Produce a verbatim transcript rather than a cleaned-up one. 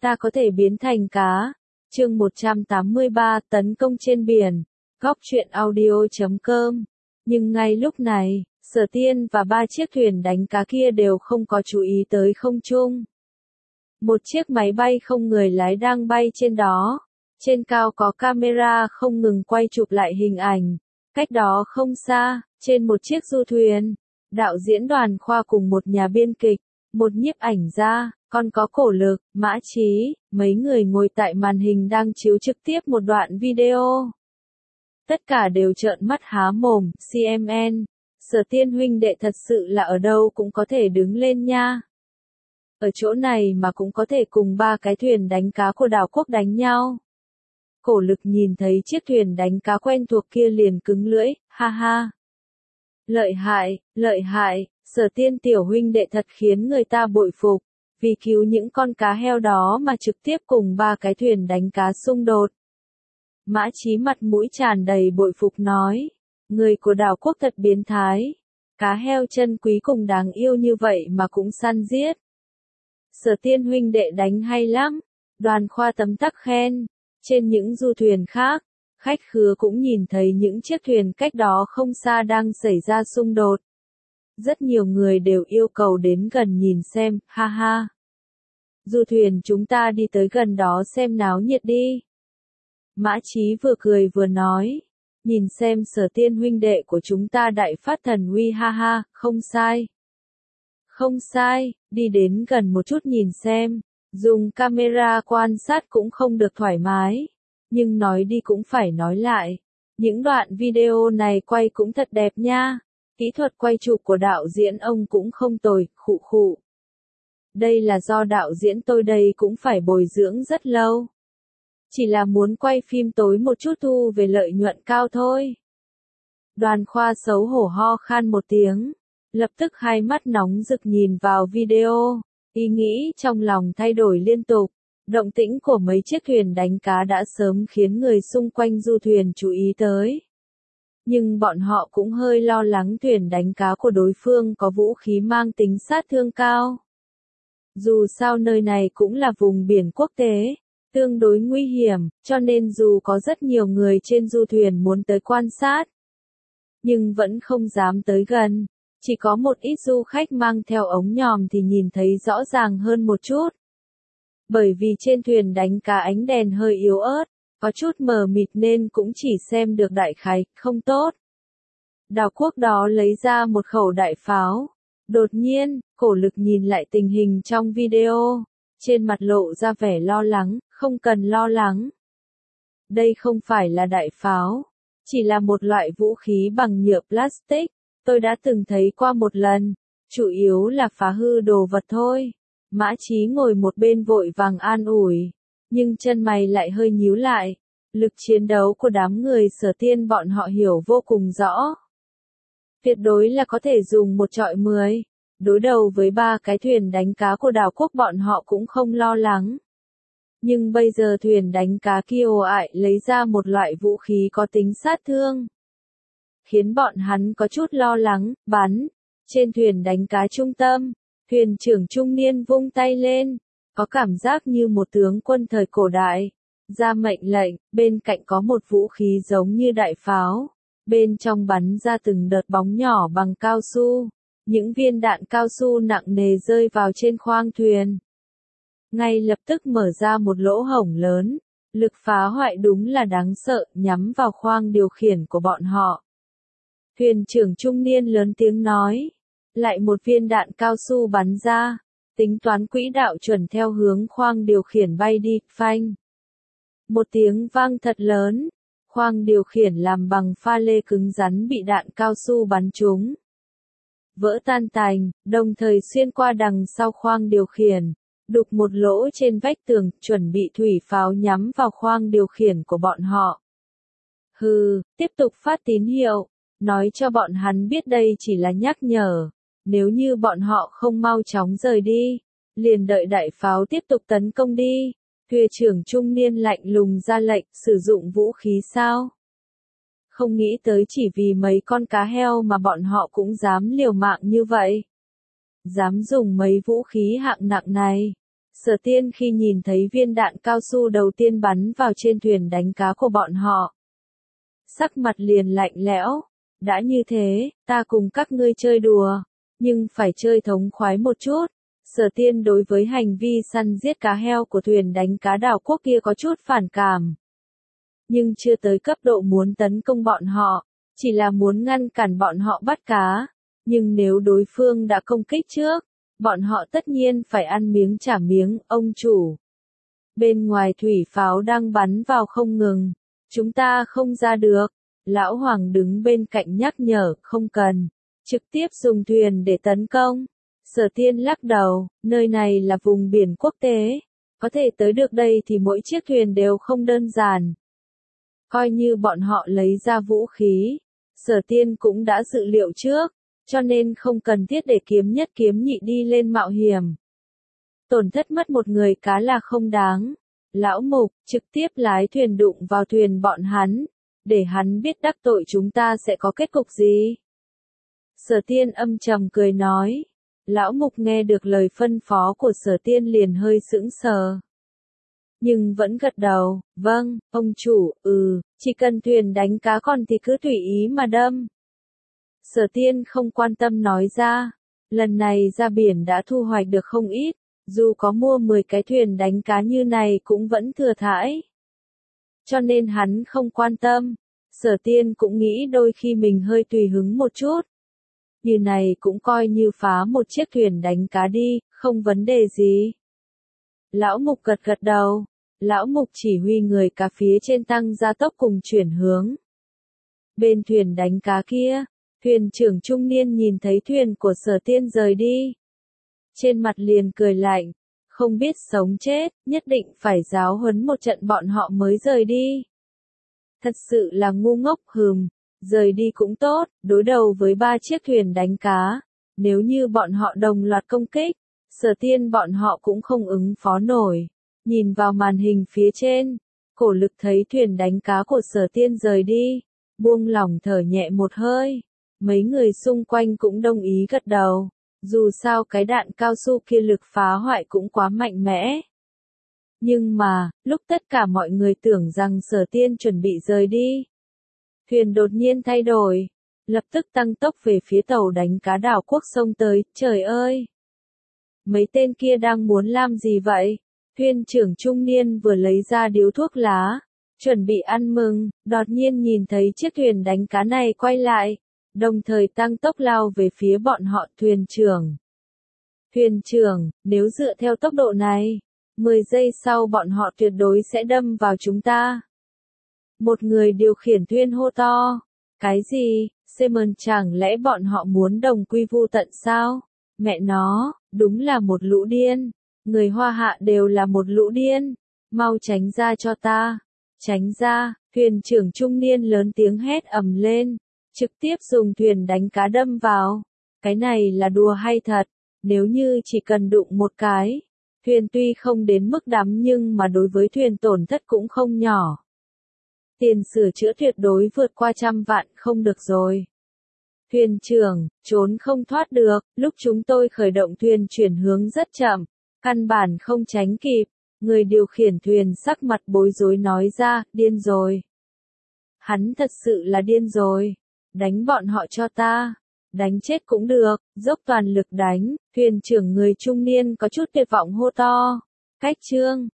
Ta có thể biến thành cá. Chương một trăm tám mươi ba Tấn công trên biển. Góc truyện audio chấm com. Nhưng ngay lúc này, Sở Tiên và ba chiếc thuyền đánh cá kia đều không có chú ý tới không trung. Một chiếc máy bay không người lái đang bay trên đó. Trên cao có camera không ngừng quay chụp lại hình ảnh. Cách đó không xa, trên một chiếc du thuyền, đạo diễn Đoàn Khoa cùng một nhà biên kịch, một nhiếp ảnh gia, còn có Cổ Lực, Mã Chí, mấy người ngồi tại màn hình đang chiếu trực tiếp một đoạn video. Tất cả đều trợn mắt há mồm, xê em en, Sở Tiên huynh đệ thật sự là ở đâu cũng có thể đứng lên nha. Ở chỗ này mà cũng có thể cùng ba cái thuyền đánh cá của đảo quốc đánh nhau. Cổ Lực nhìn thấy chiếc thuyền đánh cá quen thuộc kia liền cứng lưỡi, ha ha. Lợi hại, lợi hại, Sở Tiên tiểu huynh đệ thật khiến người ta bội phục, vì cứu những con cá heo đó mà trực tiếp cùng ba cái thuyền đánh cá xung đột. Mã Chí mặt mũi tràn đầy bội phục nói, người của đảo quốc thật biến thái, cá heo chân quý cùng đáng yêu như vậy mà cũng săn giết. Sở Tiên huynh đệ đánh hay lắm, Đoàn Khoa tấm tắc khen. Trên những du thuyền khác, khách khứa cũng nhìn thấy những chiếc thuyền cách đó không xa đang xảy ra xung đột. Rất nhiều người đều yêu cầu đến gần nhìn xem, ha ha. Du thuyền chúng ta đi tới gần đó xem náo nhiệt đi. Mã Chí vừa cười vừa nói, nhìn xem Sở Tiên huynh đệ của chúng ta đại phát thần uy ha ha, không sai. Không sai, đi đến gần một chút nhìn xem. Dùng camera quan sát cũng không được thoải mái, nhưng nói đi cũng phải nói lại. Những đoạn video này quay cũng thật đẹp nha, kỹ thuật quay chụp của đạo diễn ông cũng không tồi, khụ khụ. Đây là do đạo diễn tôi đây cũng phải bồi dưỡng rất lâu. Chỉ là muốn quay phim tối một chút thu về lợi nhuận cao thôi. Đoàn Khoa xấu hổ ho khan một tiếng, lập tức hai mắt nóng rực nhìn vào video. Ý nghĩ trong lòng thay đổi liên tục, động tĩnh của mấy chiếc thuyền đánh cá đã sớm khiến người xung quanh du thuyền chú ý tới. Nhưng bọn họ cũng hơi lo lắng thuyền đánh cá của đối phương có vũ khí mang tính sát thương cao. Dù sao nơi này cũng là vùng biển quốc tế, tương đối nguy hiểm, cho nên dù có rất nhiều người trên du thuyền muốn tới quan sát, nhưng vẫn không dám tới gần. Chỉ có một ít du khách mang theo ống nhòm thì nhìn thấy rõ ràng hơn một chút. Bởi vì trên thuyền đánh cá ánh đèn hơi yếu ớt, có chút mờ mịt nên cũng chỉ xem được đại khái, không tốt. Đảo quốc đó lấy ra một khẩu đại pháo. Đột nhiên, Cổ Lực nhìn lại tình hình trong video, trên mặt lộ ra vẻ lo lắng, không cần lo lắng. Đây không phải là đại pháo, chỉ là một loại vũ khí bằng nhựa plastic. Tôi đã từng thấy qua một lần, chủ yếu là phá hư đồ vật thôi. Mã Chí ngồi một bên vội vàng an ủi, nhưng chân mày lại hơi nhíu lại. Lực chiến đấu của đám người Sở Tiên bọn họ hiểu vô cùng rõ. Tuyệt đối là có thể dùng một trọi mười. Đối đầu với ba cái thuyền đánh cá của đảo quốc bọn họ cũng không lo lắng. Nhưng bây giờ thuyền đánh cá kia ồ ải lấy ra một loại vũ khí có tính sát thương, khiến bọn hắn có chút lo lắng, bắn. Trên thuyền đánh cá trung tâm, thuyền trưởng trung niên vung tay lên, có cảm giác như một tướng quân thời cổ đại, ra mệnh lệnh, bên cạnh có một vũ khí giống như đại pháo, bên trong bắn ra từng đợt bóng nhỏ bằng cao su, những viên đạn cao su nặng nề rơi vào trên khoang thuyền. Ngay lập tức mở ra một lỗ hổng lớn, lực phá hoại đúng là đáng sợ, nhắm vào khoang điều khiển của bọn họ. Thuyền trưởng trung niên lớn tiếng nói, lại một viên đạn cao su bắn ra, tính toán quỹ đạo chuẩn theo hướng khoang điều khiển bay đi, phanh. Một tiếng vang thật lớn, khoang điều khiển làm bằng pha lê cứng rắn bị đạn cao su bắn trúng. Vỡ tan tành, đồng thời xuyên qua đằng sau khoang điều khiển, đục một lỗ trên vách tường, chuẩn bị thủy pháo nhắm vào khoang điều khiển của bọn họ. Hừ, tiếp tục phát tín hiệu. Nói cho bọn hắn biết đây chỉ là nhắc nhở, nếu như bọn họ không mau chóng rời đi, liền đợi đại pháo tiếp tục tấn công đi. Thuyền trưởng trung niên lạnh lùng ra lệnh, sử dụng vũ khí sao? Không nghĩ tới chỉ vì mấy con cá heo mà bọn họ cũng dám liều mạng như vậy. Dám dùng mấy vũ khí hạng nặng này. Sở Tiên khi nhìn thấy viên đạn cao su đầu tiên bắn vào trên thuyền đánh cá của bọn họ, sắc mặt liền lạnh lẽo. Đã như thế, ta cùng các ngươi chơi đùa, nhưng phải chơi thống khoái một chút. Sở Tiên đối với hành vi săn giết cá heo của thuyền đánh cá đảo quốc kia có chút phản cảm. Nhưng chưa tới cấp độ muốn tấn công bọn họ, chỉ là muốn ngăn cản bọn họ bắt cá. Nhưng nếu đối phương đã công kích trước, bọn họ tất nhiên phải ăn miếng trả miếng, ông chủ. Bên ngoài thủy pháo đang bắn vào không ngừng, chúng ta không ra được. Lão Hoàng đứng bên cạnh nhắc nhở, không cần, trực tiếp dùng thuyền để tấn công. Sở Tiên lắc đầu, nơi này là vùng biển quốc tế, có thể tới được đây thì mỗi chiếc thuyền đều không đơn giản. Coi như bọn họ lấy ra vũ khí, Sở Tiên cũng đã dự liệu trước, cho nên không cần thiết để kiếm nhất kiếm nhị đi lên mạo hiểm. Tổn thất mất một người cá là không đáng. Lão Mục trực tiếp lái thuyền đụng vào thuyền bọn hắn, để hắn biết đắc tội chúng ta sẽ có kết cục gì. Sở Tiên âm trầm cười nói. Lão Mục nghe được lời phân phó của Sở Tiên liền hơi sững sờ. Nhưng vẫn gật đầu, vâng, ông chủ, ừ, chỉ cần thuyền đánh cá còn thì cứ tùy ý mà đâm. Sở Tiên không quan tâm nói ra, lần này ra biển đã thu hoạch được không ít, dù có mua mười cái thuyền đánh cá như này cũng vẫn thừa thãi. Cho nên hắn không quan tâm, Sở Tiên cũng nghĩ đôi khi mình hơi tùy hứng một chút. Như này cũng coi như phá một chiếc thuyền đánh cá đi, không vấn đề gì. Lão Mục gật gật đầu, Lão Mục chỉ huy người cá phía trên tăng gia tốc cùng chuyển hướng. Bên thuyền đánh cá kia, thuyền trưởng trung niên nhìn thấy thuyền của Sở Tiên rời đi. Trên mặt liền cười lạnh, không biết sống chết, nhất định phải giáo huấn một trận bọn họ mới rời đi. Thật sự là ngu ngốc hừm, rời đi cũng tốt, đối đầu với ba chiếc thuyền đánh cá. Nếu như bọn họ đồng loạt công kích, Sở Tiên bọn họ cũng không ứng phó nổi. Nhìn vào màn hình phía trên, Cổ Lực thấy thuyền đánh cá của Sở Tiên rời đi, buông lỏng thở nhẹ một hơi. Mấy người xung quanh cũng đồng ý gật đầu. Dù sao cái đạn cao su kia lực phá hoại cũng quá mạnh mẽ. Nhưng mà, lúc tất cả mọi người tưởng rằng Sở Tiên chuẩn bị rời đi, thuyền đột nhiên thay đổi, lập tức tăng tốc về phía tàu đánh cá đảo quốc xông tới. Trời ơi! Mấy tên kia đang muốn làm gì vậy? Thuyền trưởng trung niên vừa lấy ra điếu thuốc lá, chuẩn bị ăn mừng, đột nhiên nhìn thấy chiếc thuyền đánh cá này quay lại, đồng thời tăng tốc lao về phía bọn họ. Thuyền trưởng! Thuyền trưởng, nếu dựa theo tốc độ này, mười giây sau bọn họ tuyệt đối sẽ đâm vào chúng ta. Một người điều khiển thuyền hô to. Cái gì? Simon, chẳng lẽ bọn họ muốn đồng quy vu tận sao? Mẹ nó, đúng là một lũ điên. Người Hoa Hạ đều là một lũ điên. Mau tránh ra cho ta. Tránh ra, thuyền trưởng trung niên lớn tiếng hét ầm lên. Trực tiếp dùng thuyền đánh cá đâm vào. Cái này là đùa hay thật? Nếu như chỉ cần đụng một cái, thuyền tuy không đến mức đắm nhưng mà đối với thuyền tổn thất cũng không nhỏ. Tiền sửa chữa tuyệt đối vượt qua trăm vạn, không được rồi. Thuyền trưởng, trốn không thoát được, lúc chúng tôi khởi động thuyền chuyển hướng rất chậm, căn bản không tránh kịp. Người điều khiển thuyền sắc mặt bối rối nói ra, điên rồi. Hắn thật sự là điên rồi. Đánh bọn họ cho ta. Đánh chết cũng được, dốc toàn lực đánh. Thuyền trưởng người trung niên có chút tuyệt vọng hô to. Cách chương